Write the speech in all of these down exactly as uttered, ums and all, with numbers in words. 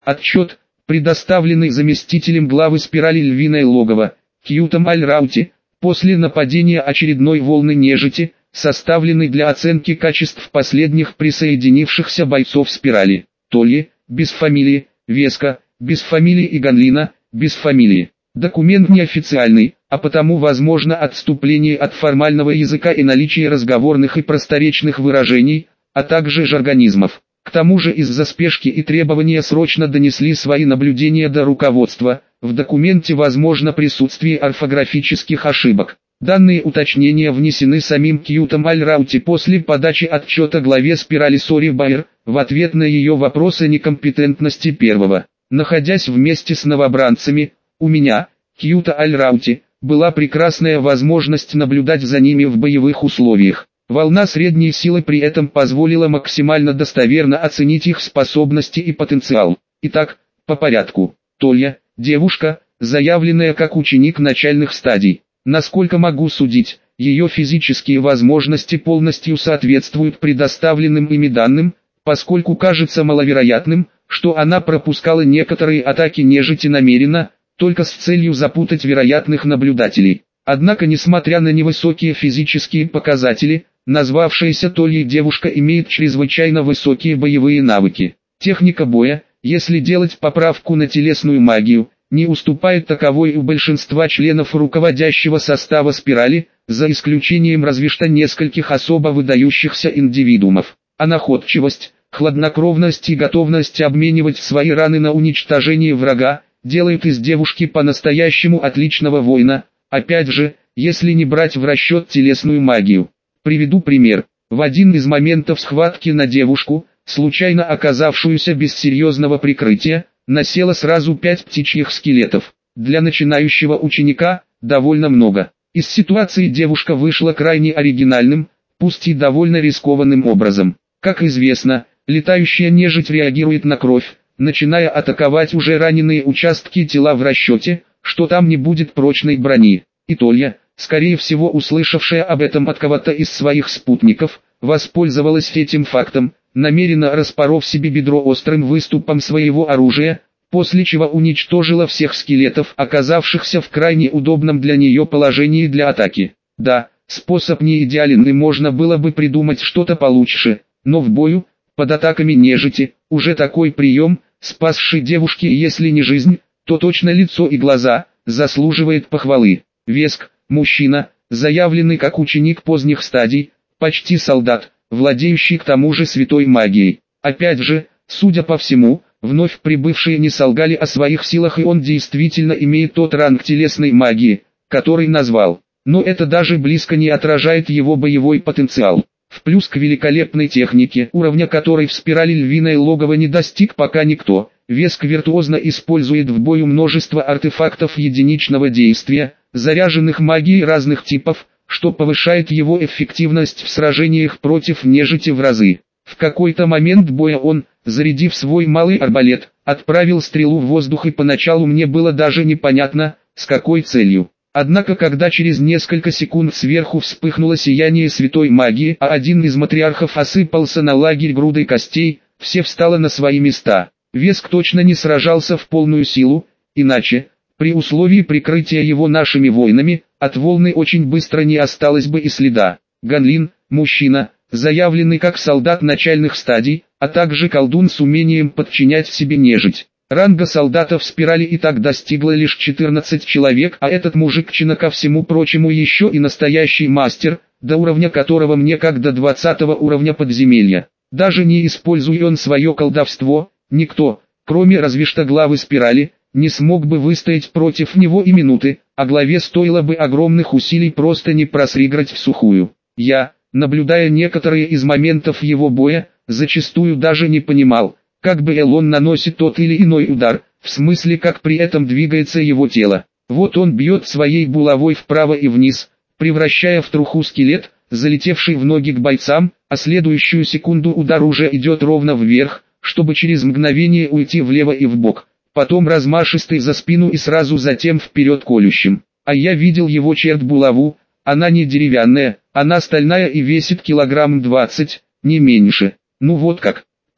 Отчет, предоставленный заместителем главы спирали «Львиное логово» Кьютом Аль-Раути, после нападения очередной волны нежити, составленный для оценки качеств последних присоединившихся бойцов спирали. Тольи, без фамилии, Веска, без фамилии и Ганлина, без фамилии. Документ неофициальный, а потому возможно отступление от формального языка и наличие разговорных и просторечных выражений, а также жаргонизмов. К тому же из-за спешки и требования срочно донесли свои наблюдения до руководства, в документе возможно присутствие орфографических ошибок. Данные уточнения внесены самим Кьютом Аль-Раути после подачи отчета главе спирали Сори Байер, в ответ на ее вопросы некомпетентности первого. Находясь вместе с новобранцами, у меня, Кьюта Аль-Раути, была прекрасная возможность наблюдать за ними в боевых условиях. Волна средней силы при этом позволила максимально достоверно оценить их способности и потенциал. Итак, по порядку. Толья, девушка, заявленная как ученик начальных стадий. Насколько могу судить, ее физические возможности полностью соответствуют предоставленным ими данным, поскольку кажется маловероятным, что она пропускала некоторые атаки нежити намеренно, только с целью запутать вероятных наблюдателей. Однако, несмотря на невысокие физические показатели, назвавшаяся Тольей девушка имеет чрезвычайно высокие боевые навыки. Техника боя, если делать поправку на телесную магию, не уступает таковой у большинства членов руководящего состава спирали, за исключением разве что нескольких особо выдающихся индивидуумов. А находчивость, хладнокровность и готовность обменивать свои раны на уничтожение врага, делают из девушки по-настоящему отличного воина, опять же, если не брать в расчет телесную магию. Приведу пример. В один из моментов схватки на девушку, случайно оказавшуюся без серьезного прикрытия, насело сразу пять птичьих скелетов. Для начинающего ученика довольно много. Из ситуации девушка вышла крайне оригинальным, пусть и довольно рискованным образом. Как известно, летающая нежить реагирует на кровь, начиная атаковать уже раненые участки тела в расчете, что там не будет прочной брони. И Толья, скорее всего услышавшая об этом от кого-то из своих спутников, воспользовалась этим фактом, намеренно распоров себе бедро острым выступом своего оружия, после чего уничтожила всех скелетов, оказавшихся в крайне удобном для нее положении для атаки. Да, способ не идеален и можно было бы придумать что-то получше, но в бою, под атаками нежити, уже такой прием, спасший девушке если не жизнь, то точно лицо и глаза, заслуживает похвалы. Веск, мужчина, заявленный как ученик поздних стадий, почти солдат, владеющий к тому же святой магией. Опять же, судя по всему, вновь прибывшие не солгали о своих силах и он действительно имеет тот ранг телесной магии, который назвал. Но это даже близко не отражает его боевой потенциал. В плюс к великолепной технике, уровня которой в спирали «Львиное логово» не достиг пока никто, Веск виртуозно использует в бою множество артефактов единичного действия, заряженных магией разных типов, что повышает его эффективность в сражениях против нежити в разы. В какой-то момент боя он, зарядив свой малый арбалет, отправил стрелу в воздух и поначалу мне было даже непонятно, с какой целью. Однако когда через несколько секунд сверху вспыхнуло сияние святой магии, а один из матриархов осыпался на лагерь грудой костей, все встало на свои места. Веск точно не сражался в полную силу, иначе, при условии прикрытия его нашими воинами, от волны очень быстро не осталось бы и следа. Ганлин, мужчина, заявленный как солдат начальных стадий, а также колдун с умением подчинять себе нежить. Ранга солдата в спирали и так достигло лишь четырнадцать человек, а этот мужикчина ко всему прочему еще и настоящий мастер, до уровня которого мне как до двадцатого уровня подземелья. Даже не используя он свое колдовство, никто, кроме разве что главы спирали, не смог бы выстоять против него и минуты, а главе стоило бы огромных усилий просто не просриграть в сухую. Я, наблюдая некоторые из моментов его боя, зачастую даже не понимал, как бы он наносит тот или иной удар, в смысле как при этом двигается его тело. Вот он бьет своей булавой вправо и вниз, превращая в труху скелет, залетевший в ноги к бойцам, а следующую секунду удар уже идет ровно вверх, чтобы через мгновение уйти влево и вбок. Потом размашистый за спину и сразу затем вперед колющим. А я видел его черт-булаву, она не деревянная, она стальная и весит килограмм двадцать, не меньше. Ну вот как.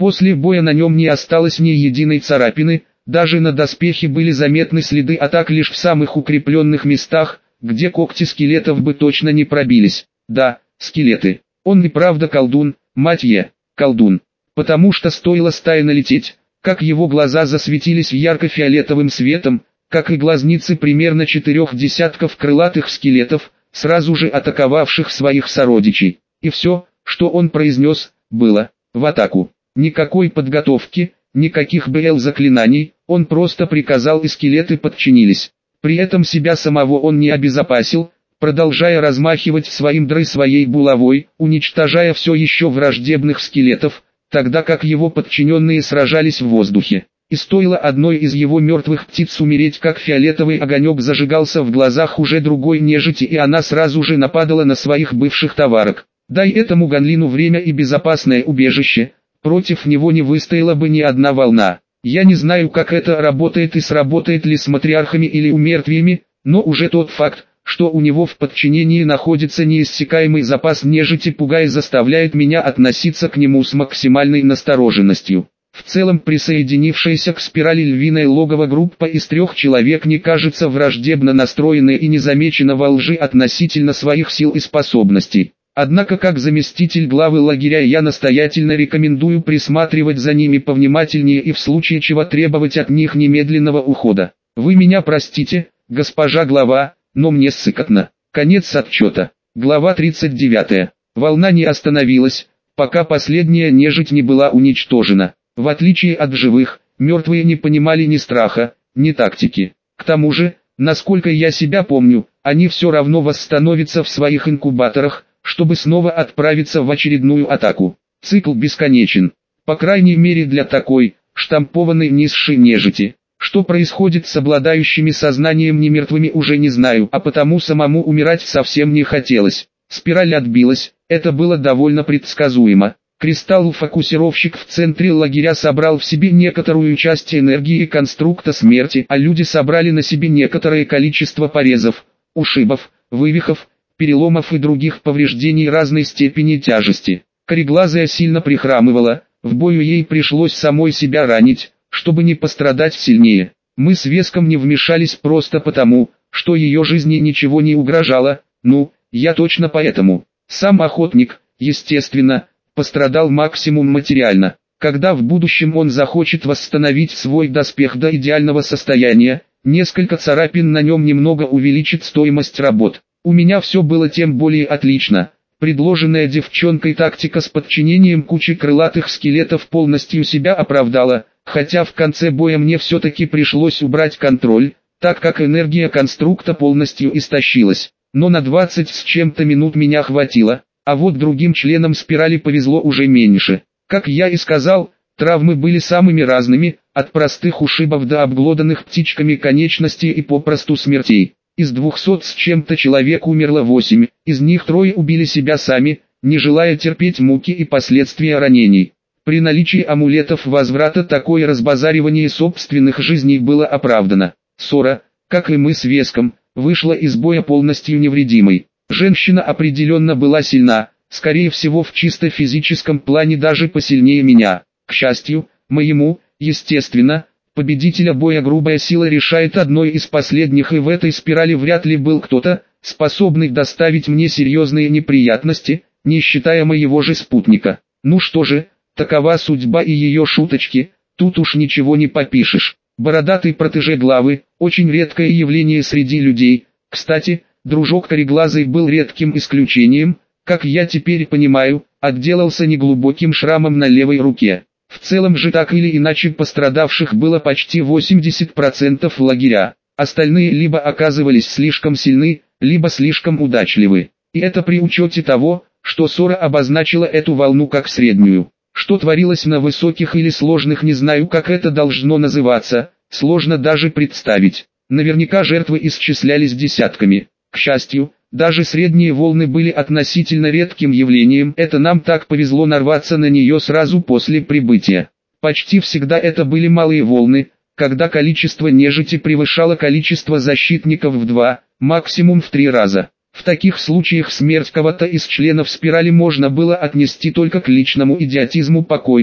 После боя на нем не осталось ни единой царапины, даже на доспехе были заметны следы атак лишь в самых укрепленных местах, где когти скелетов бы точно не пробились. Да, скелеты. Он и правда колдун, мать е, колдун. Потому что стоило стае налететь, как его глаза засветились ярко-фиолетовым светом, как и глазницы примерно четырех десятков крылатых скелетов, сразу же атаковавших своих сородичей. И все, что он произнес, было «в атаку». Никакой подготовки, никаких БЛ-заклинаний, он просто приказал, и скелеты подчинились. При этом себя самого он не обезопасил, продолжая размахивать своим дры своей булавой, уничтожая все еще враждебных скелетов, тогда как его подчиненные сражались в воздухе. И стоило одной из его мертвых птиц умереть, как фиолетовый огонек зажигался в глазах уже другой нежити, и она сразу же нападала на своих бывших товарок. Дай этому Ганлину время и безопасное убежище, против него не выстояла бы ни одна волна. Я не знаю, как это работает и сработает ли с матриархами или умертвиями, но уже тот факт, что у него в подчинении находится неиссякаемый запас нежити, пугая, заставляет меня относиться к нему с максимальной настороженностью. В целом, присоединившаяся к спирали львиное логово группа из трех человек не кажется враждебно настроенной и не замечена во лжи относительно своих сил и способностей. Однако, как заместитель главы лагеря, я настоятельно рекомендую присматривать за ними повнимательнее и в случае чего требовать от них немедленного ухода. Вы меня простите, госпожа глава, но мне ссыкотно. Конец отчета. Глава тридцать девятая. Волна не остановилась, пока последняя нежить не была уничтожена. В отличие от живых, мертвые не понимали ни страха, ни тактики. К тому же, насколько я себя помню, они все равно восстановятся в своих инкубаторах, чтобы снова отправиться в очередную атаку. Цикл бесконечен. По крайней мере для такой, штампованной низшей нежити. Что происходит с обладающими сознанием немертвыми, уже не знаю, а потому самому умирать совсем не хотелось. Спираль отбилась, это было довольно предсказуемо. Кристалл-фокусировщик в центре лагеря собрал в себе некоторую часть энергии конструкта смерти, а люди собрали на себе некоторое количество порезов, ушибов, вывихов, переломов и других повреждений разной степени тяжести. Кореглазая сильно прихрамывала, в бою ей пришлось самой себя ранить, чтобы не пострадать сильнее. Мы с Веском не вмешались просто потому, что ее жизни ничего не угрожало, ну, я точно поэтому. Сам охотник, естественно, пострадал максимум материально. Когда в будущем он захочет восстановить свой доспех до идеального состояния, несколько царапин на нем немного увеличит стоимость работ. У меня все было тем более отлично. Предложенная девчонкой тактика с подчинением кучи крылатых скелетов полностью себя оправдала, хотя в конце боя мне все-таки пришлось убрать контроль, так как энергия конструкта полностью истощилась. Но на двадцать с чем-то минут меня хватило, а вот другим членам спирали повезло уже меньше. Как я и сказал, травмы были самыми разными, от простых ушибов до обглоданных птичками конечностей и попросту смертей. Из двухсот с чем-то человек умерло восемь, из них трое убили себя сами, не желая терпеть муки и последствия ранений. При наличии амулетов возврата такое разбазаривание собственных жизней было оправдано. Сора, как и мы с Веском, вышла из боя полностью невредимой. Женщина определенно была сильна, скорее всего в чисто физическом плане даже посильнее меня. К счастью, моему, естественно, победителя боя грубая сила решает одной из последних, и в этой спирали вряд ли был кто-то, способный доставить мне серьезные неприятности, не считая моего же спутника. Ну что же, такова судьба и ее шуточки, тут уж ничего не попишешь. Бородатый протеже главы, очень редкое явление среди людей. Кстати, дружок кореглазый был редким исключением, как я теперь понимаю, отделался неглубоким шрамом на левой руке. В целом же так или иначе пострадавших было почти восемьдесят процентов лагеря. Остальные либо оказывались слишком сильны, либо слишком удачливы. И это при учете того, что Сора обозначила эту волну как среднюю. Что творилось на высоких или сложных, не знаю, как это должно называться, сложно даже представить. Наверняка жертвы исчислялись десятками. К счастью, даже средние волны были относительно редким явлением, это нам так повезло нарваться на нее сразу после прибытия. Почти всегда это были малые волны, когда количество нежити превышало количество защитников в два, максимум в три раза. В таких случаях смерть кого-то из членов спирали можно было отнести только к личному идиотизму покойного,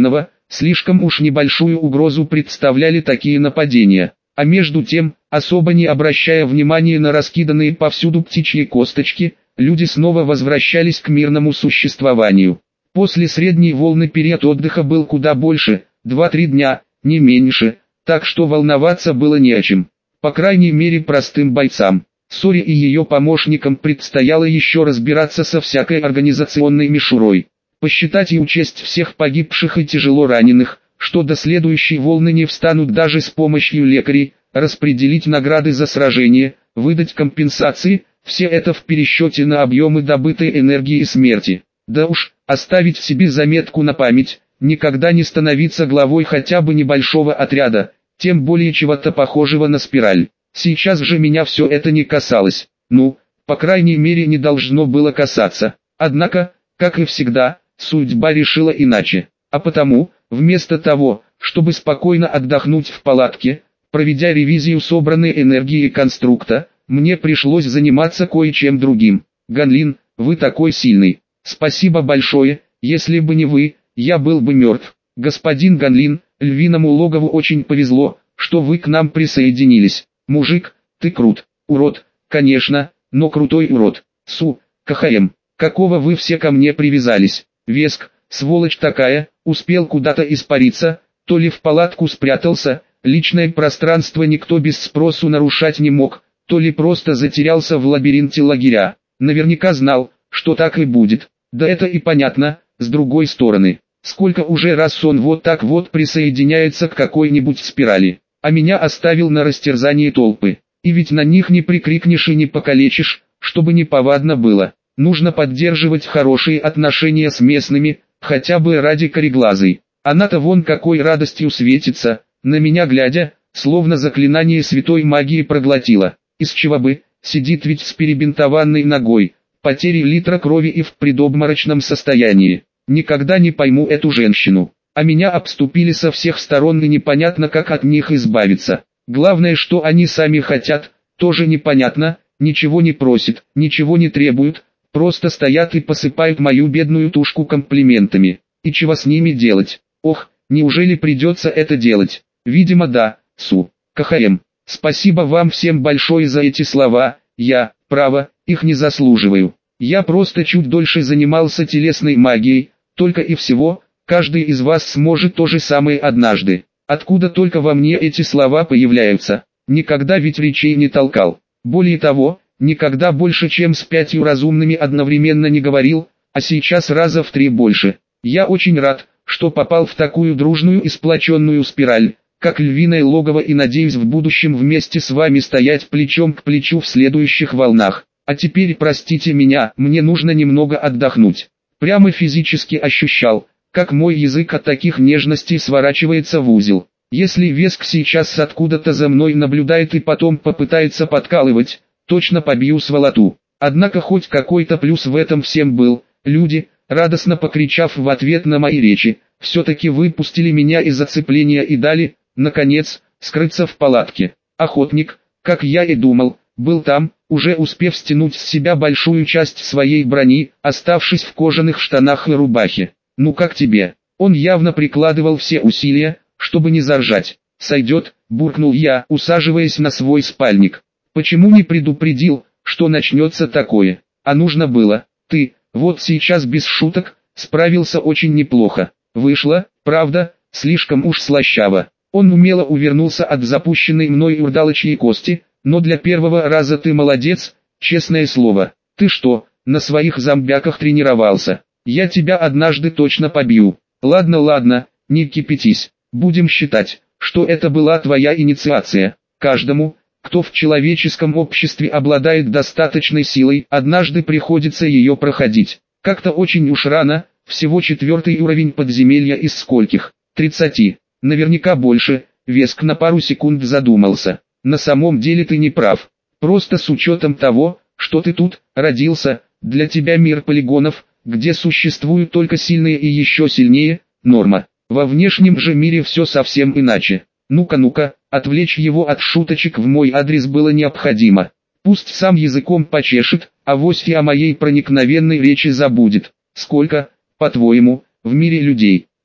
Слишком уж небольшую угрозу представляли такие нападения. А между тем, особо не обращая внимания на раскиданные повсюду птичьи косточки, люди снова возвращались к мирному существованию. После средней волны период отдыха был куда больше, два-три дня, не меньше, так что волноваться было не о чем. По крайней мере простым бойцам. Соре и ее помощникам предстояло еще разбираться со всякой организационной мишурой. Посчитать и учесть всех погибших и тяжело раненых, что до следующей волны не встанут даже с помощью лекарей, распределить награды за сражение, выдать компенсации, все это в пересчете на объемы добытой энергии и смерти. Да уж, оставить себе заметку на память, никогда не становиться главой хотя бы небольшого отряда, тем более чего-то похожего на спираль. Сейчас же меня все это не касалось, ну, по крайней мере не должно было касаться. Однако, как и всегда, судьба решила иначе. А потому, вместо того, чтобы спокойно отдохнуть в палатке, проведя ревизию собранной энергии конструкта, мне пришлось заниматься кое-чем другим. Ганлин, вы такой сильный. Спасибо большое, если бы не вы, я был бы мертв. Господин Ганлин, львиному логову очень повезло, что вы к нам присоединились. Мужик, ты крут. Урод, конечно, но крутой урод. Су, КХМ, какого вы все ко мне привязались? Веск, сволочь такая, успел куда-то испариться, то ли в палатку спрятался, личное пространство никто без спросу нарушать не мог, то ли просто затерялся в лабиринте лагеря. Наверняка знал, что так и будет. Да это и понятно, с другой стороны. Сколько уже раз он вот так вот присоединяется к какой-нибудь спирали, а меня оставил на растерзании толпы. И ведь на них не прикрикнешь и не покалечишь, чтобы не повадно было. Нужно поддерживать хорошие отношения с местными, хотя бы ради кореглазой. Она-то вон какой радостью светится, на меня глядя, словно заклинание святой магии проглотила. Из чего бы, сидит ведь с перебинтованной ногой, потери литра крови и в предобморочном состоянии. Никогда не пойму эту женщину. А меня обступили со всех сторон и непонятно как от них избавиться. Главное, что они сами хотят, тоже непонятно, ничего не просят, ничего не требуют, просто стоят и посыпают мою бедную тушку комплиментами. И чего с ними делать? Ох, неужели придется это делать? Видимо да, Су, КХМ. Спасибо вам всем большое за эти слова, я, право, их не заслуживаю. Я просто чуть дольше занимался телесной магией, только и всего. Каждый из вас сможет то же самое однажды. Откуда только во мне эти слова появляются? Никогда ведь речей не толкал. Более того, никогда больше чем с пятью разумными одновременно не говорил, а сейчас раза в три больше. Я очень рад, что попал в такую дружную и сплоченную спираль, как львиное логово, и надеюсь в будущем вместе с вами стоять плечом к плечу в следующих волнах. А теперь простите меня, мне нужно немного отдохнуть. Прямо физически ощущал, как мой язык от таких нежностей сворачивается в узел. Если Веск сейчас откуда-то за мной наблюдает и потом попытается подкалывать, точно побью сволоту. Однако хоть какой-то плюс в этом всем был. Люди, радостно покричав в ответ на мои речи, все-таки выпустили меня из зацепления и дали, наконец, скрыться в палатке. Охотник, как я и думал, был там, уже успев стянуть с себя большую часть своей брони, оставшись в кожаных штанах и рубахе. «Ну как тебе?» Он явно прикладывал все усилия, чтобы не заржать. «Сойдет», — буркнул я, усаживаясь на свой спальник. «Почему не предупредил, что начнется такое? А нужно было. Ты, вот сейчас без шуток, справился очень неплохо. Вышло, правда, слишком уж слащаво». Он умело увернулся от запущенной мной урдалочьей кости, но для первого раза ты молодец, честное слово. Ты что, на своих зомбяках тренировался? Я тебя однажды точно побью. Ладно, ладно, не кипятись. Будем считать, что это была твоя инициация. Каждому, кто в человеческом обществе обладает достаточной силой, однажды приходится ее проходить. Как-то очень уж рано, всего четвертый уровень подземелья из скольких? тридцати. Наверняка больше. Веск на пару секунд задумался. На самом деле ты не прав. Просто с учетом того, что ты тут родился, для тебя мир полигонов, где существуют только сильные и еще сильнее, норма. Во внешнем же мире все совсем иначе. Ну-ка, ну-ка, отвлечь его от шуточек в мой адрес было необходимо. Пусть сам языком почешет, авось и о моей проникновенной речи забудет. Сколько, по-твоему, в мире людей?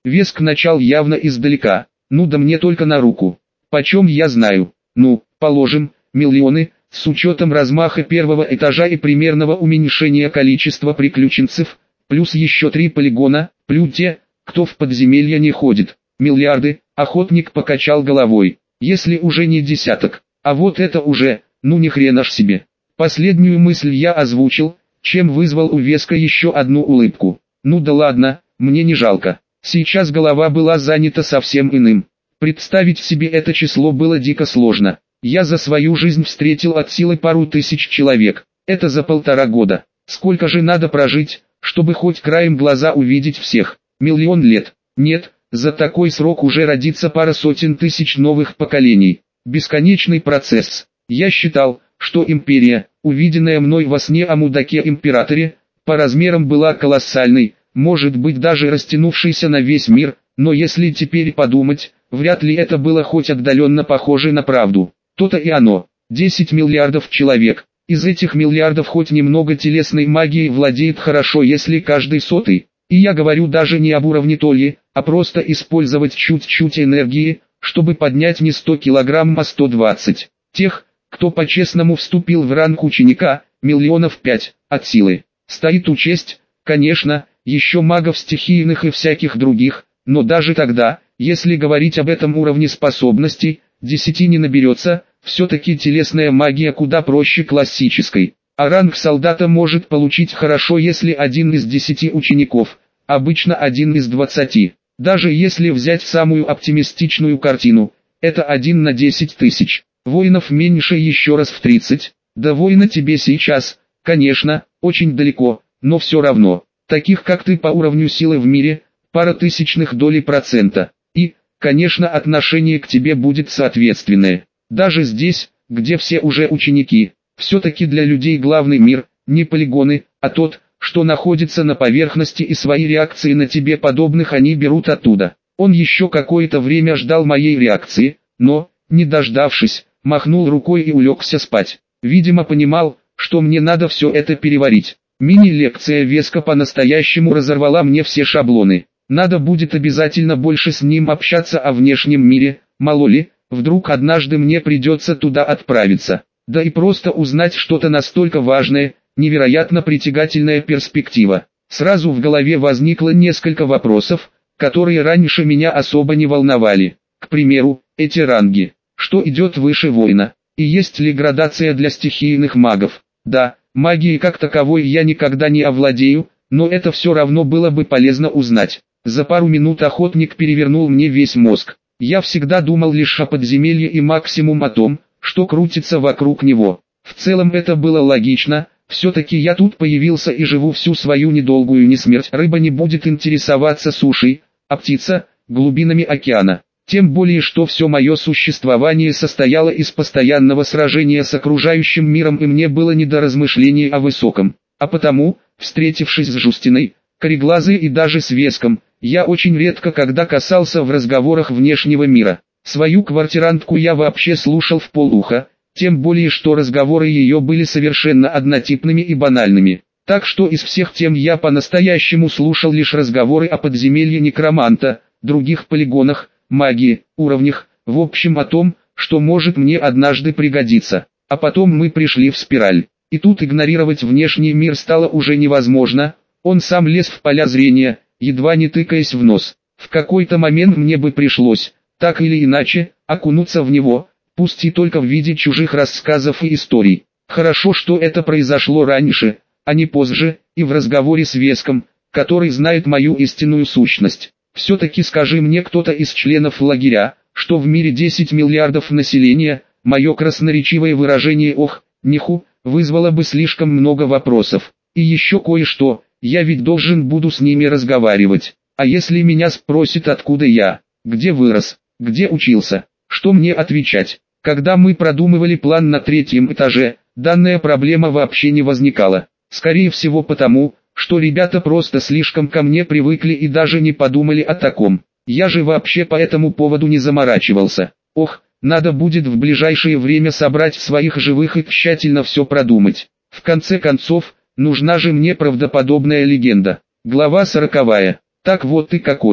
Веск начал явно издалека. Ну да мне только на руку. Почем я знаю? Ну, положим, миллионы, с учетом размаха первого этажа и примерного уменьшения количества приключенцев, плюс еще три полигона, плюс те, кто в подземелье не ходит. Миллиарды, охотник покачал головой. Если уже не десяток. А вот это уже, ну ни хрена ж себе. Последнюю мысль я озвучил, чем вызвал у Веска еще одну улыбку. Ну да ладно, мне не жалко. Сейчас голова была занята совсем иным. Представить себе это число было дико сложно. Я за свою жизнь встретил от силы пару тысяч человек. Это за полтора года. Сколько же надо прожить, чтобы хоть краем глаза увидеть всех? Миллион лет? Нет, за такой срок уже родится пара сотен тысяч новых поколений. Бесконечный процесс. Я считал, что империя, увиденная мной во сне о мудаке-императоре, по размерам была колоссальной, может быть даже растянувшейся на весь мир, но если теперь подумать, вряд ли это было хоть отдаленно похоже на правду. То-то и оно. десять миллиардов человек. Из этих миллиардов хоть немного телесной магией владеет хорошо, если каждый сотый. И я говорю даже не об уровне Толли, а просто использовать чуть-чуть энергии, чтобы поднять не сто килограмм, а сто двадцать. Тех, кто по-честному вступил в ранг ученика, миллионов пять, от силы. Стоит учесть, конечно, еще магов стихийных и всяких других, но даже тогда, если говорить об этом уровне способностей, десяти не наберется, все-таки телесная магия куда проще классической. А ранг солдата может получить хорошо, если один из десяти учеников, обычно один из двадцати. Даже если взять самую оптимистичную картину, это один на десять тысяч. Воинов меньше еще раз в тридцать. До воина тебе сейчас, конечно, очень далеко, но все равно. Таких как ты по уровню силы в мире, пара тысячных долей процента. И, конечно, отношение к тебе будет соответственное. Даже здесь, где все уже ученики, все-таки для людей главный мир, не полигоны, а тот, что находится на поверхности, и свои реакции на тебе подобных они берут оттуда. Он еще какое-то время ждал моей реакции, но, не дождавшись, махнул рукой и улегся спать. Видимо, понимал, что мне надо все это переварить. Мини-лекция Веска по-настоящему разорвала мне все шаблоны. Надо будет обязательно больше с ним общаться о внешнем мире, мало ли, вдруг однажды мне придется туда отправиться. Да и просто узнать что-то настолько важное, невероятно притягательная перспектива. Сразу в голове возникло несколько вопросов, которые раньше меня особо не волновали. К примеру, эти ранги. Что идет выше воина? И есть ли градация для стихийных магов? Да, магией как таковой я никогда не овладею, но это все равно было бы полезно узнать. За пару минут охотник перевернул мне весь мозг. Я всегда думал лишь о подземелье и максимум о том, что крутится вокруг него. В целом это было логично, все-таки я тут появился и живу всю свою недолгую несмерть. Рыба не будет интересоваться сушей, а птица – глубинами океана. Тем более, что все мое существование состояло из постоянного сражения с окружающим миром, и мне было не до размышлений о высоком. А потому, встретившись с Жустиной, Кореглазой и даже с Веском, я очень редко когда касался в разговорах внешнего мира. Свою квартирантку я вообще слушал вполуха, тем более что разговоры ее были совершенно однотипными и банальными. Так что из всех тем я по-настоящему слушал лишь разговоры о подземелье некроманта, других полигонах, магии, уровнях, в общем о том, что может мне однажды пригодиться. А потом мы пришли в спираль. И тут игнорировать внешний мир стало уже невозможно, он сам лез в поля зрения, едва не тыкаясь в нос. В какой-то момент мне бы пришлось, так или иначе, окунуться в него, пусть и только в виде чужих рассказов и историй. Хорошо, что это произошло раньше, а не позже, и в разговоре с Веском, который знает мою истинную сущность. Все-таки скажи мне кто-то из членов лагеря, что в мире десять миллиардов населения, мое красноречивое выражение «ох, ниху», вызвало бы слишком много вопросов. И еще кое-что, я ведь должен буду с ними разговаривать. А если меня спросят, откуда я, где вырос, где учился, что мне отвечать? Когда мы продумывали план на третьем этаже, данная проблема вообще не возникала. Скорее всего потому, что ребята просто слишком ко мне привыкли и даже не подумали о таком. Я же вообще по этому поводу не заморачивался. Ох, надо будет в ближайшее время собрать своих живых и тщательно все продумать. В конце концов, нужна же мне правдоподобная легенда. Глава сороковая. Так вот ты какой.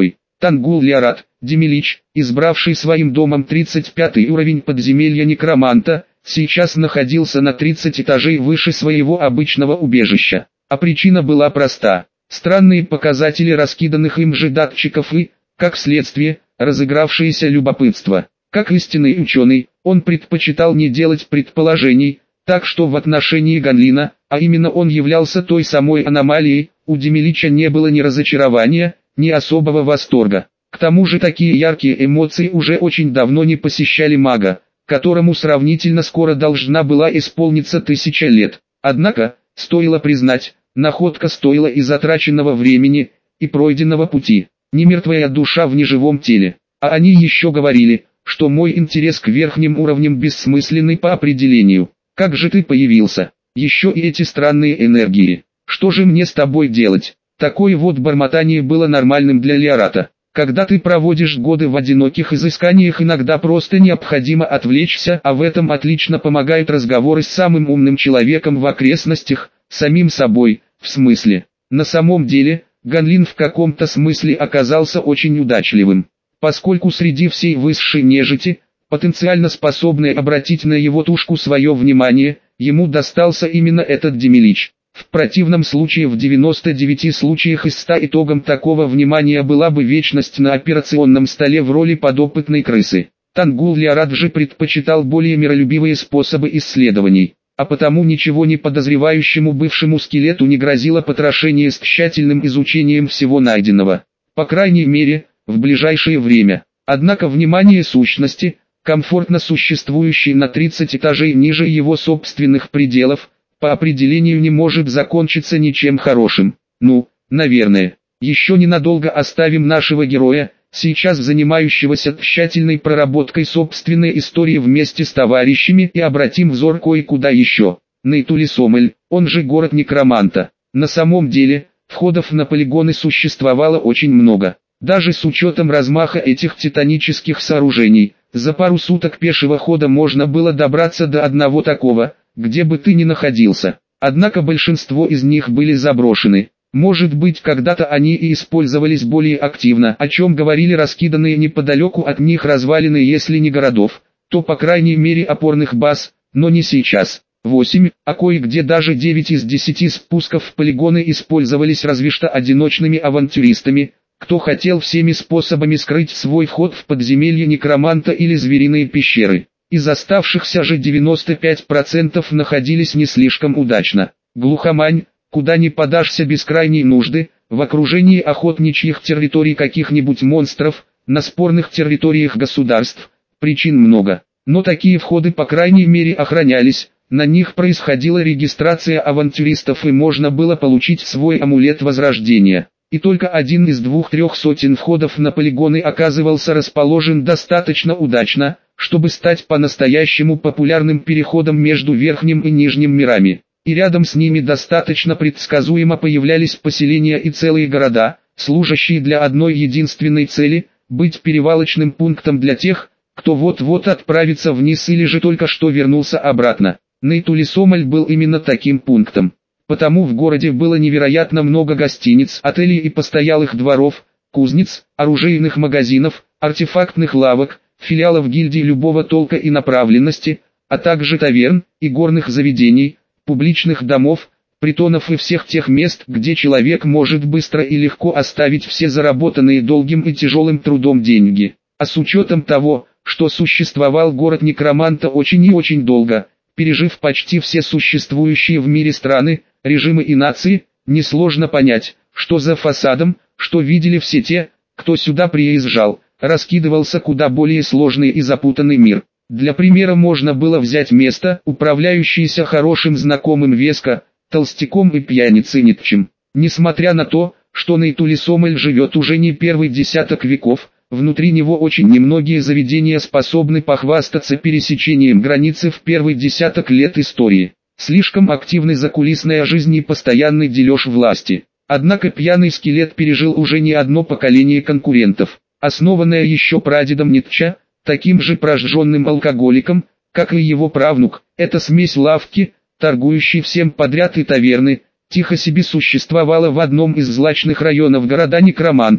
Тангул-Лиарат, Демилич, избравший своим домом тридцать пятый уровень подземелья некроманта, сейчас находился на тридцать этажей выше своего обычного убежища. А причина была проста. Странные показатели раскиданных им же датчиков и, как следствие, разыгравшееся любопытство. Как истинный ученый, он предпочитал не делать предположений, так что в отношении Ганлина, а именно он являлся той самой аномалией, у Демилича не было ни разочарования, ни особого восторга. К тому же такие яркие эмоции уже очень давно не посещали мага, которому сравнительно скоро должна была исполниться тысяча лет. Однако, стоило признать, находка стоила и затраченного времени, и пройденного пути. Не мертвая душа в неживом теле. А они еще говорили, что мой интерес к верхним уровням бессмысленный по определению. Как же ты появился? Еще и эти странные энергии. Что же мне с тобой делать? Такое вот бормотание было нормальным для Лиарата. Когда ты проводишь годы в одиноких изысканиях, иногда просто необходимо отвлечься, а в этом отлично помогают разговоры с самым умным человеком в окрестностях, самим собой, в смысле. На самом деле, Ганлин в каком-то смысле оказался очень удачливым, поскольку среди всей высшей нежити, потенциально способной обратить на его тушку свое внимание, ему достался именно этот Демилич. В противном случае в девяноста девяти случаях из ста итогом такого внимания была бы вечность на операционном столе в роли подопытной крысы. Тангул-Лиарат же предпочитал более миролюбивые способы исследований, а потому ничего не подозревающему бывшему скелету не грозило потрошение с тщательным изучением всего найденного. По крайней мере, в ближайшее время. Однако внимание сущности, комфортно существующей на тридцать этажей ниже его собственных пределов, по определению не может закончиться ничем хорошим. Ну, наверное. Еще ненадолго оставим нашего героя, сейчас занимающегося тщательной проработкой собственной истории вместе с товарищами, и обратим взор кое-куда еще. Нейтулисомль, он же город некроманта. На самом деле, входов на полигоны существовало очень много. Даже с учетом размаха этих титанических сооружений, за пару суток пешего хода можно было добраться до одного такого, где бы ты ни находился. Однако большинство из них были заброшены. Может быть, когда-то они и использовались более активно, о чем говорили раскиданные неподалеку от них развалины, если не городов, то по крайней мере опорных баз, но не сейчас. восемь, а кое-где даже девять из десяти спусков в полигоны использовались разве что одиночными авантюристами, кто хотел всеми способами скрыть свой вход в подземелье некроманта или звериные пещеры. Из оставшихся же девяноста пяти процентов находились не слишком удачно. Глухомань, куда не подашься без крайней нужды, в окружении охотничьих территорий каких-нибудь монстров, на спорных территориях государств, причин много. Но такие входы по крайней мере охранялись, на них происходила регистрация авантюристов и можно было получить свой амулет возрождения. И только один из двух-трех сотен входов на полигоны оказывался расположен достаточно удачно, чтобы стать по-настоящему популярным переходом между верхним и нижним мирами. И рядом с ними достаточно предсказуемо появлялись поселения и целые города, служащие для одной единственной цели – быть перевалочным пунктом для тех, кто вот-вот отправится вниз или же только что вернулся обратно. Нейтулисомль был именно таким пунктом. Потому в городе было невероятно много гостиниц, отелей и постоялых дворов, кузнец, оружейных магазинов, артефактных лавок, филиалов гильдий любого толка и направленности, а также таверн и горных заведений, публичных домов, притонов и всех тех мест, где человек может быстро и легко оставить все заработанные долгим и тяжелым трудом деньги. А с учетом того, что существовал город некроманта очень и очень долго, пережив почти все существующие в мире страны, режимы и нации, несложно понять, что за фасадом, что видели все те, кто сюда приезжал, раскидывался куда более сложный и запутанный мир. Для примера можно было взять место, управляющееся хорошим знакомым Веско, толстяком и пьяницей Ницчем. Несмотря на то, что Нейтулисомль живет уже не первый десяток веков, внутри него очень немногие заведения способны похвастаться пересечением границы в первый десяток лет истории. Слишком активны закулисная жизнь и постоянный дележ власти. Однако пьяный скелет пережил уже не одно поколение конкурентов. Основанное еще прадедом Ницча, таким же прожженным алкоголиком, как и его правнук, эта смесь лавки, торгующей всем подряд, и таверны, тихо себе существовала в одном из злачных районов города некроманта,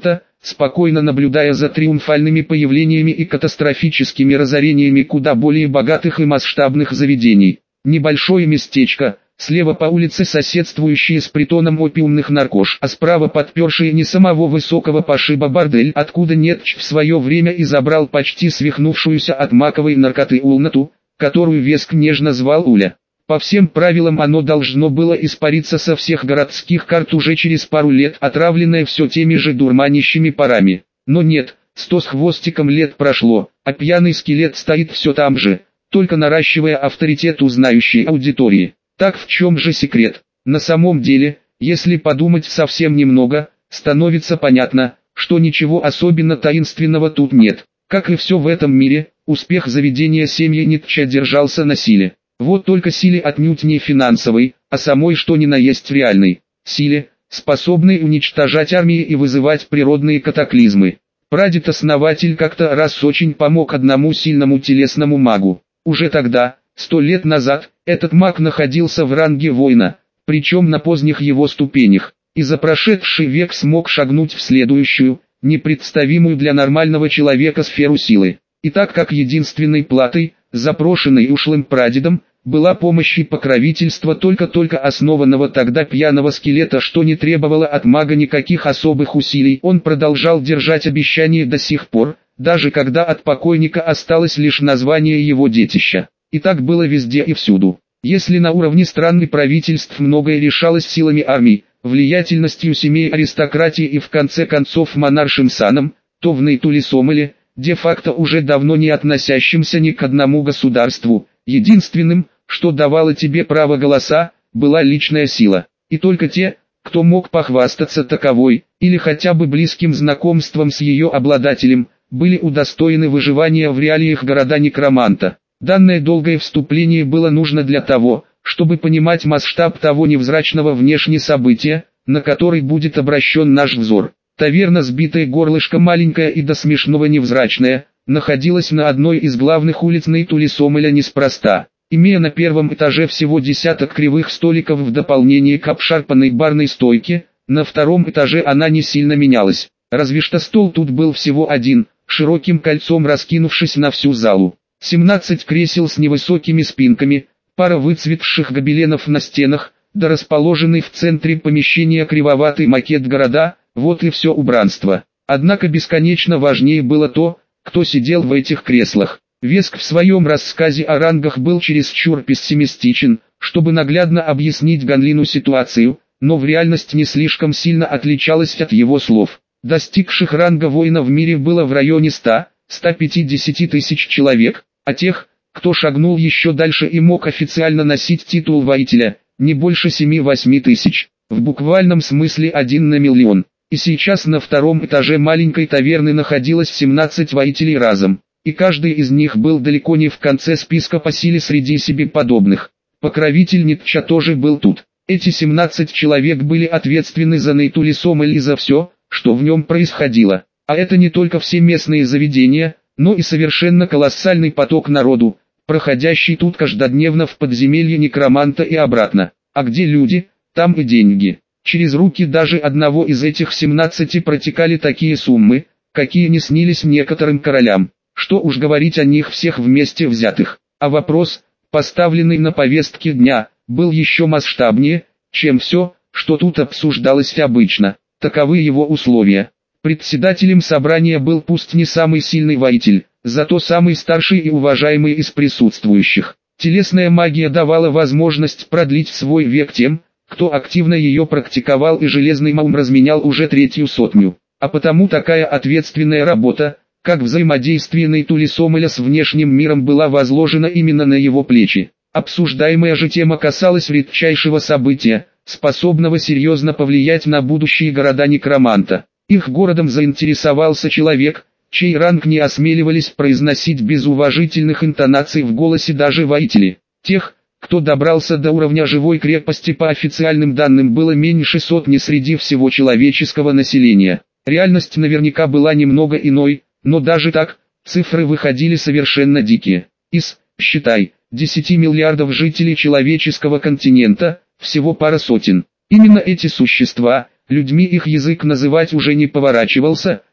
спокойно наблюдая за триумфальными появлениями и катастрофическими разорениями куда более богатых и масштабных заведений. Небольшое местечко, слева по улице соседствующие с притоном опиумных наркош, а справа подпершие не самого высокого пошиба бордель, откуда Ницше в свое время и забрал почти свихнувшуюся от маковой наркоты Улнату, которую Веск нежно звал Уля. По всем правилам оно должно было испариться со всех городских карт уже через пару лет, отравленное все теми же дурманящими парами. Но нет, сто с хвостиком лет прошло, а пьяный скелет стоит все там же, только наращивая авторитет у знающей аудитории. Так в чем же секрет? На самом деле, если подумать совсем немного, становится понятно, что ничего особенно таинственного тут нет. Как и все в этом мире, успех заведения семьи Ницше держался на силе. Вот только силе отнюдь не финансовой, а самой что ни на есть реальной. Силе, способной уничтожать армии и вызывать природные катаклизмы. Прадед-основатель как-то раз очень помог одному сильному телесному магу. Уже тогда, сто лет назад, этот маг находился в ранге воина, причем на поздних его ступенях, и за прошедший век смог шагнуть в следующую, непредставимую для нормального человека сферу силы. И так как единственной платой, запрошенной ушлым прадедом, была помощь и покровительство только-только основанного тогда пьяного скелета, что не требовало от мага никаких особых усилий, он продолжал держать обещание до сих пор, даже когда от покойника осталось лишь название его детища. И так было везде и всюду. Если на уровне стран и правительств многое решалось силами армий, влиятельностью семей аристократии и в конце концов монаршим саном, то в Нейтулисомеле, де-факто уже давно не относящимся ни к одному государству, единственным, что давало тебе право голоса, была личная сила. И только те, кто мог похвастаться таковой, или хотя бы близким знакомством с ее обладателем, были удостоены выживания в реалиях города-некроманта. Данное долгое вступление было нужно для того, чтобы понимать масштаб того невзрачного внешне события, на который будет обращен наш взор. Таверна, сбитая горлышко маленькая и до смешного невзрачная, находилась на одной из главных улиц Нейтулисомеля неспроста. Имея на первом этаже всего десяток кривых столиков в дополнение к обшарпанной барной стойке, на втором этаже она не сильно менялась. Разве что стол тут был всего один, широким кольцом раскинувшись на всю залу. семнадцать кресел с невысокими спинками, пара выцветших гобеленов на стенах, да расположенный в центре помещения кривоватый макет города, вот и все убранство. Однако бесконечно важнее было то, кто сидел в этих креслах. Веск в своем рассказе о рангах был чересчур пессимистичен, чтобы наглядно объяснить Ганлину ситуацию, но в реальности не слишком сильно отличалась от его слов. Достигших ранга воина в мире было в районе ста — ста пятидесяти тысяч человек, а тех, кто шагнул еще дальше и мог официально носить титул воителя, не больше семи-восьми тысяч. В буквальном смысле один на миллион. И сейчас на втором этаже маленькой таверны находилось семнадцать воителей разом. И каждый из них был далеко не в конце списка по силе среди себе подобных. Покровитель Ницше тоже был тут. Эти семнадцать человек были ответственны за Нейтулисомель и за все, что в нем происходило. А это не только все местные заведения, но и совершенно колоссальный поток народу, проходящий тут каждодневно в подземелье некроманта и обратно. А где люди, там и деньги. Через руки даже одного из этих семнадцати протекали такие суммы, какие не снились некоторым королям. Что уж говорить о них всех вместе взятых. А вопрос, поставленный на повестке дня, был еще масштабнее, чем все, что тут обсуждалось обычно. Таковы его условия. Председателем собрания был пусть не самый сильный воитель, зато самый старший и уважаемый из присутствующих. Телесная магия давала возможность продлить свой век тем, кто активно ее практиковал, и железный ум разменял уже третью сотню. А потому такая ответственная работа, как взаимодействие Нейтулисомеля с внешним миром, была возложена именно на его плечи. Обсуждаемая же тема касалась редчайшего события, способного серьезно повлиять на будущие города некроманта. Их городом заинтересовался человек, чей ранг не осмеливались произносить без уважительных интонаций в голосе даже воители. Тех, кто добрался до уровня живой крепости по официальным данным, было меньше сотни среди всего человеческого населения. Реальность наверняка была немного иной, но даже так, цифры выходили совершенно дикие. Из, считай, десяти миллиардов жителей человеческого континента, всего пара сотен. Именно эти существа, людьми их язык называть уже не поворачивался,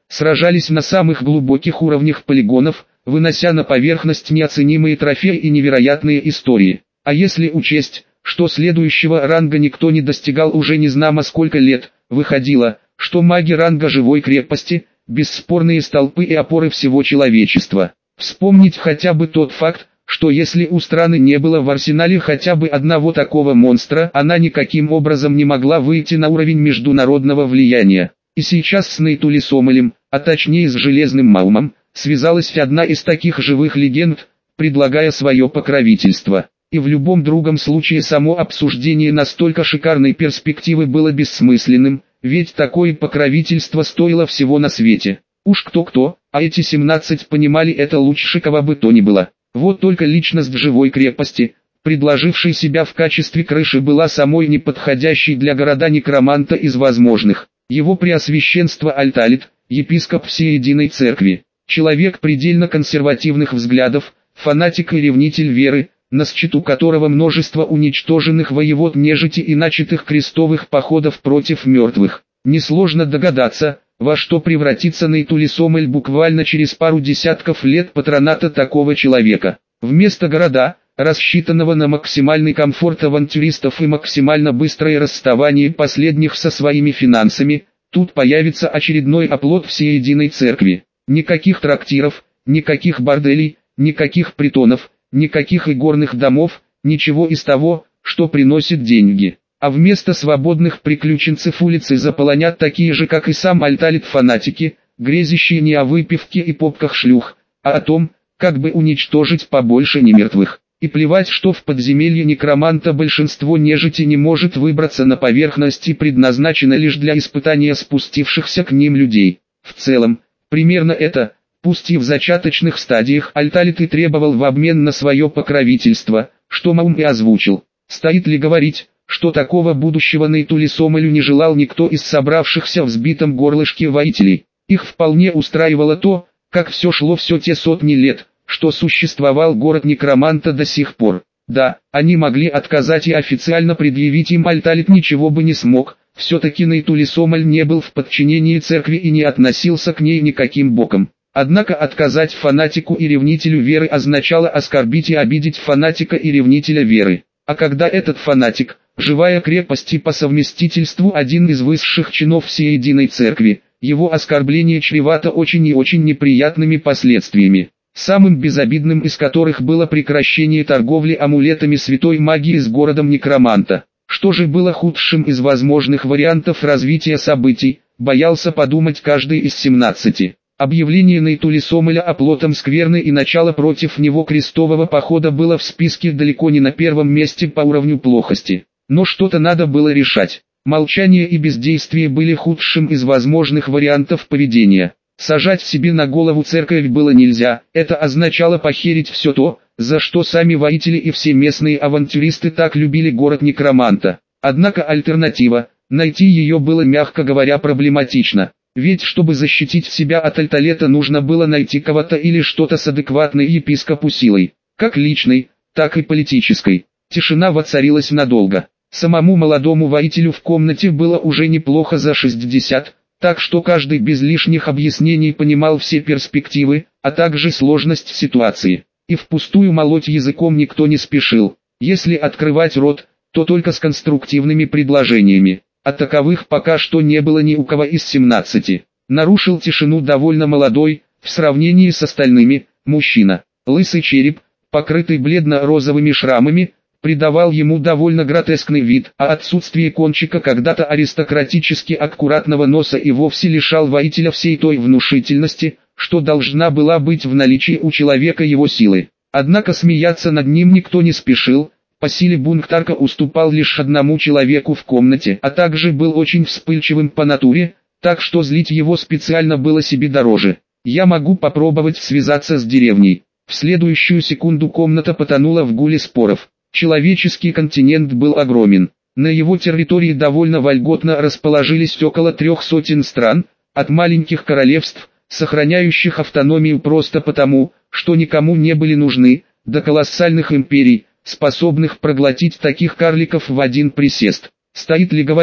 сражались на самых глубоких уровнях полигонов, вынося на поверхность неоценимые трофеи и невероятные истории. А если учесть, что следующего ранга никто не достигал уже незнамо сколько лет, выходило, что маги ранга живой крепости – бесспорные столпы и опоры всего человечества. Вспомнить хотя бы тот факт, что если у страны не было в арсенале хотя бы одного такого монстра, она никаким образом не могла выйти на уровень международного влияния. И сейчас с Нейтулисомелем, а точнее с Железным Маумом, связалась одна из таких живых легенд, предлагая свое покровительство. И в любом другом случае само обсуждение настолько шикарной перспективы было бессмысленным, ведь такое покровительство стоило всего на свете. Уж кто-кто, а эти семнадцать понимали это лучше кого бы то ни было. Вот только личность живой крепости, предложившей себя в качестве крыши, была самой неподходящей для города некроманта из возможных. Его преосвященство Альталит, епископ всеединой церкви, человек предельно консервативных взглядов, фанатик и ревнитель веры, на счету которого множество уничтоженных воевод нежити и начатых крестовых походов против мертвых. Несложно догадаться, во что превратится Нейтулисомель буквально через пару десятков лет патроната такого человека. Вместо города, рассчитанного на максимальный комфорт авантюристов и максимально быстрое расставание последних со своими финансами, тут появится очередной оплот всеединой церкви. Никаких трактиров, никаких борделей, никаких притонов, никаких игорных домов, ничего из того, что приносит деньги. А вместо свободных приключенцев улицы заполонят такие же, как и сам Альталит, фанатики, грезящие не о выпивке и попках шлюх, а о том, как бы уничтожить побольше немертвых. И плевать, что в подземелье некроманта большинство нежити не может выбраться на поверхность и предназначено лишь для испытания спустившихся к ним людей. В целом, примерно это, пусть и в зачаточных стадиях, Альталит и требовал в обмен на свое покровительство, что Маум и озвучил. Стоит ли говорить, что такого будущего Нейтулисомелю не желал никто из собравшихся в сбитом горлышке воителей? Их вполне устраивало то, как все шло все те сотни лет, что существовал город некроманта до сих пор. Да, они могли отказать и официально предъявить им Альталит ничего бы не смог, все-таки Нейтулисомель не был в подчинении церкви и не относился к ней никаким боком. Однако отказать фанатику и ревнителю веры означало оскорбить и обидеть фанатика и ревнителя веры. А когда этот фанатик, живая крепость и по совместительству один из высших чинов всеединой церкви, его оскорбление чревато очень и очень неприятными последствиями. Самым безобидным из которых было прекращение торговли амулетами святой магии с городом некроманта. Что же было худшим из возможных вариантов развития событий, боялся подумать каждый из семнадцати. Объявление Нейтулисомеля оплотом скверны и начало против него крестового похода было в списке далеко не на первом месте по уровню плохости. Но что-то надо было решать. Молчание и бездействие были худшим из возможных вариантов поведения. Сажать себе на голову церковь было нельзя, это означало похерить все то, за что сами воители и все местные авантюристы так любили город некроманта. Однако альтернатива, найти ее было, мягко говоря, проблематично. Ведь чтобы защитить себя от Альталета, нужно было найти кого-то или что-то с адекватной епископу силой, как личной, так и политической. Тишина воцарилась надолго. Самому молодому воителю в комнате было уже неплохо за шестьдесят, так что каждый без лишних объяснений понимал все перспективы, а также сложность ситуации. И впустую молоть языком никто не спешил. Если открывать рот, то только с конструктивными предложениями. А таковых пока что не было ни у кого из семнадцати. Нарушил тишину довольно молодой, в сравнении с остальными, мужчина. Лысый череп, покрытый бледно-розовыми шрамами, придавал ему довольно гротескный вид, а отсутствие кончика когда-то аристократически аккуратного носа и вовсе лишал воителя всей той внушительности, что должна была быть в наличии у человека его силы. Однако смеяться над ним никто не спешил. По силе Бунктарка уступал лишь одному человеку в комнате, а также был очень вспыльчивым по натуре, так что злить его специально было себе дороже. «Я могу попробовать связаться с деревней». В следующую секунду комната потонула в гуле споров. Человеческий континент был огромен. На его территории довольно вольготно расположились около трех сотен стран, от маленьких королевств, сохраняющих автономию просто потому, что никому не были нужны, до колоссальных империй, способных проглотить таких карликов в один присест. Стоит ли говорить,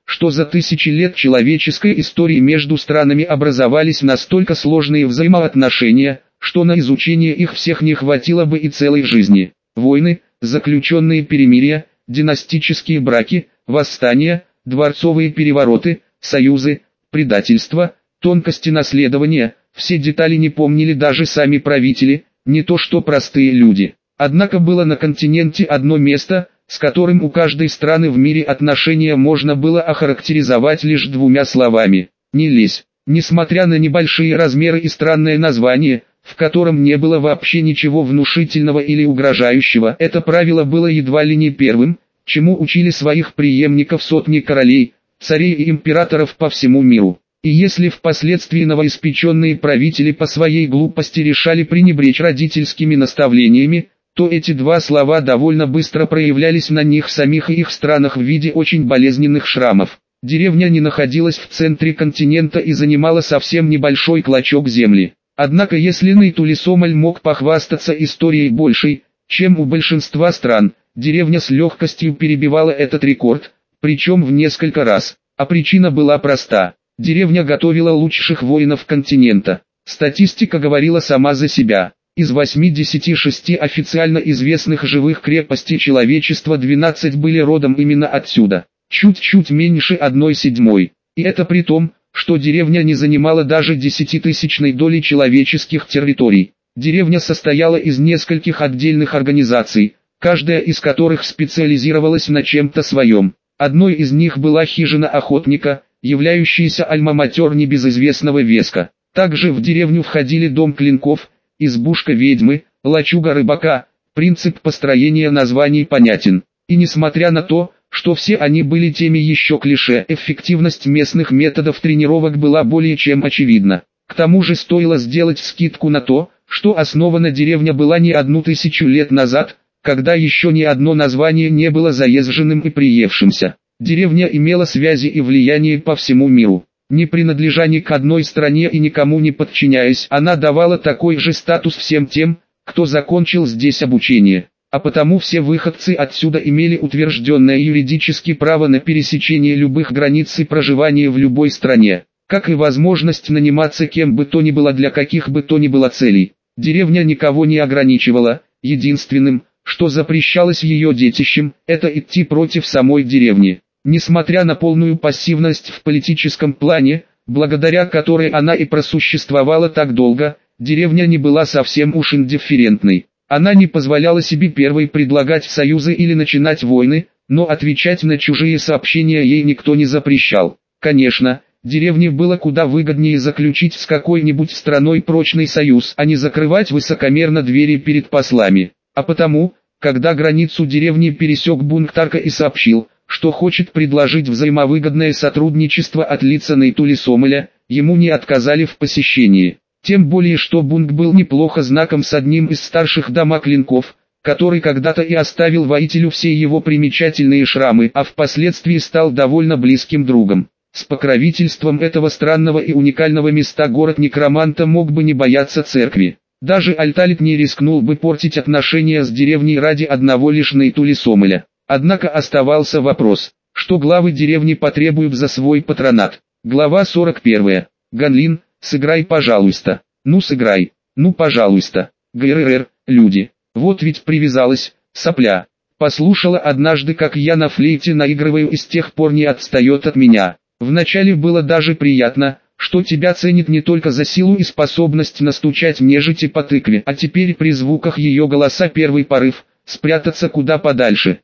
что за тысячи лет человеческой истории между странами образовались настолько сложные взаимоотношения, что на изучение их всех не хватило бы и целой жизни. Войны, заключенные перемирия, династические браки, восстания, дворцовые перевороты, союзы, предательство, тонкости наследования, все детали не помнили даже сами правители, не то что простые люди. Однако было на континенте одно место, с которым у каждой страны в мире отношения можно было охарактеризовать лишь двумя словами – не лезь. Несмотря на небольшие размеры и странное название, в котором не было вообще ничего внушительного или угрожающего, это правило было едва ли не первым, чему учили своих преемников сотни королей, царей и императоров по всему миру. И если впоследствии новоиспеченные правители по своей глупости решали пренебречь родительскими наставлениями, то эти два слова довольно быстро проявлялись на них самих и их странах в виде очень болезненных шрамов. Деревня не находилась в центре континента и занимала совсем небольшой клочок земли. Однако если Нейтули-Сомаль мог похвастаться историей большей, чем у большинства стран, деревня с легкостью перебивала этот рекорд, причем в несколько раз. А причина была проста. Деревня готовила лучших воинов континента. Статистика говорила сама за себя. Из восьмидесяти шести официально известных живых крепостей человечества двенадцать были родом именно отсюда. Чуть-чуть меньше одной седьмой. И это при том, что деревня не занимала даже десятитысячной доли человеческих территорий. Деревня состояла из нескольких отдельных организаций, каждая из которых специализировалась на чем-то своем. Одной из них была хижина охотника, являющаяся альма-матер небезызвестного Веска. Также в деревню входили дом клинков, избушка ведьмы, лачуга рыбака. Принцип построения названий понятен. И несмотря на то, что все они были теми еще клише, эффективность местных методов тренировок была более чем очевидна. К тому же стоило сделать скидку на то, что основана деревня была не одну тысячу лет назад, когда еще ни одно название не было заезженным и приевшимся. Деревня имела связи и влияние по всему миру. Не принадлежа ни к одной стране и никому не подчиняясь, она давала такой же статус всем тем, кто закончил здесь обучение. А потому все выходцы отсюда имели утвержденное юридически право на пересечение любых границ и проживание в любой стране, как и возможность наниматься кем бы то ни было для каких бы то ни было целей. Деревня никого не ограничивала, единственным, что запрещалось ее детищам, это идти против самой деревни. Несмотря на полную пассивность в политическом плане, благодаря которой она и просуществовала так долго, деревня не была совсем уж индифферентной. Она не позволяла себе первой предлагать союзы или начинать войны, но отвечать на чужие сообщения ей никто не запрещал. Конечно, деревне было куда выгоднее заключить с какой-нибудь страной прочный союз, а не закрывать высокомерно двери перед послами. А потому, когда границу деревни пересек Бунктарка и сообщил, что хочет предложить взаимовыгодное сотрудничество от лица Нейтули-Сомаля, ему не отказали в посещении. Тем более что Бунг был неплохо знаком с одним из старших дома клинков, который когда-то и оставил воителю все его примечательные шрамы, а впоследствии стал довольно близким другом. С покровительством этого странного и уникального места город некроманта мог бы не бояться церкви. Даже Альталит не рискнул бы портить отношения с деревней ради одного лишь Нейтули-Сомаля. Однако оставался вопрос, что главы деревни потребуют за свой патронат. Глава сорок первая. Ганлин, сыграй пожалуйста. Ну сыграй. Ну пожалуйста. ГРР, люди. Вот ведь привязалась, сопля. Послушала однажды, как я на флейте наигрываю и с тех пор не отстает от меня. Вначале было даже приятно, что тебя ценит не только за силу и способность настучать нежити по тыкве, а теперь при звуках ее голоса первый порыв – спрятаться куда подальше.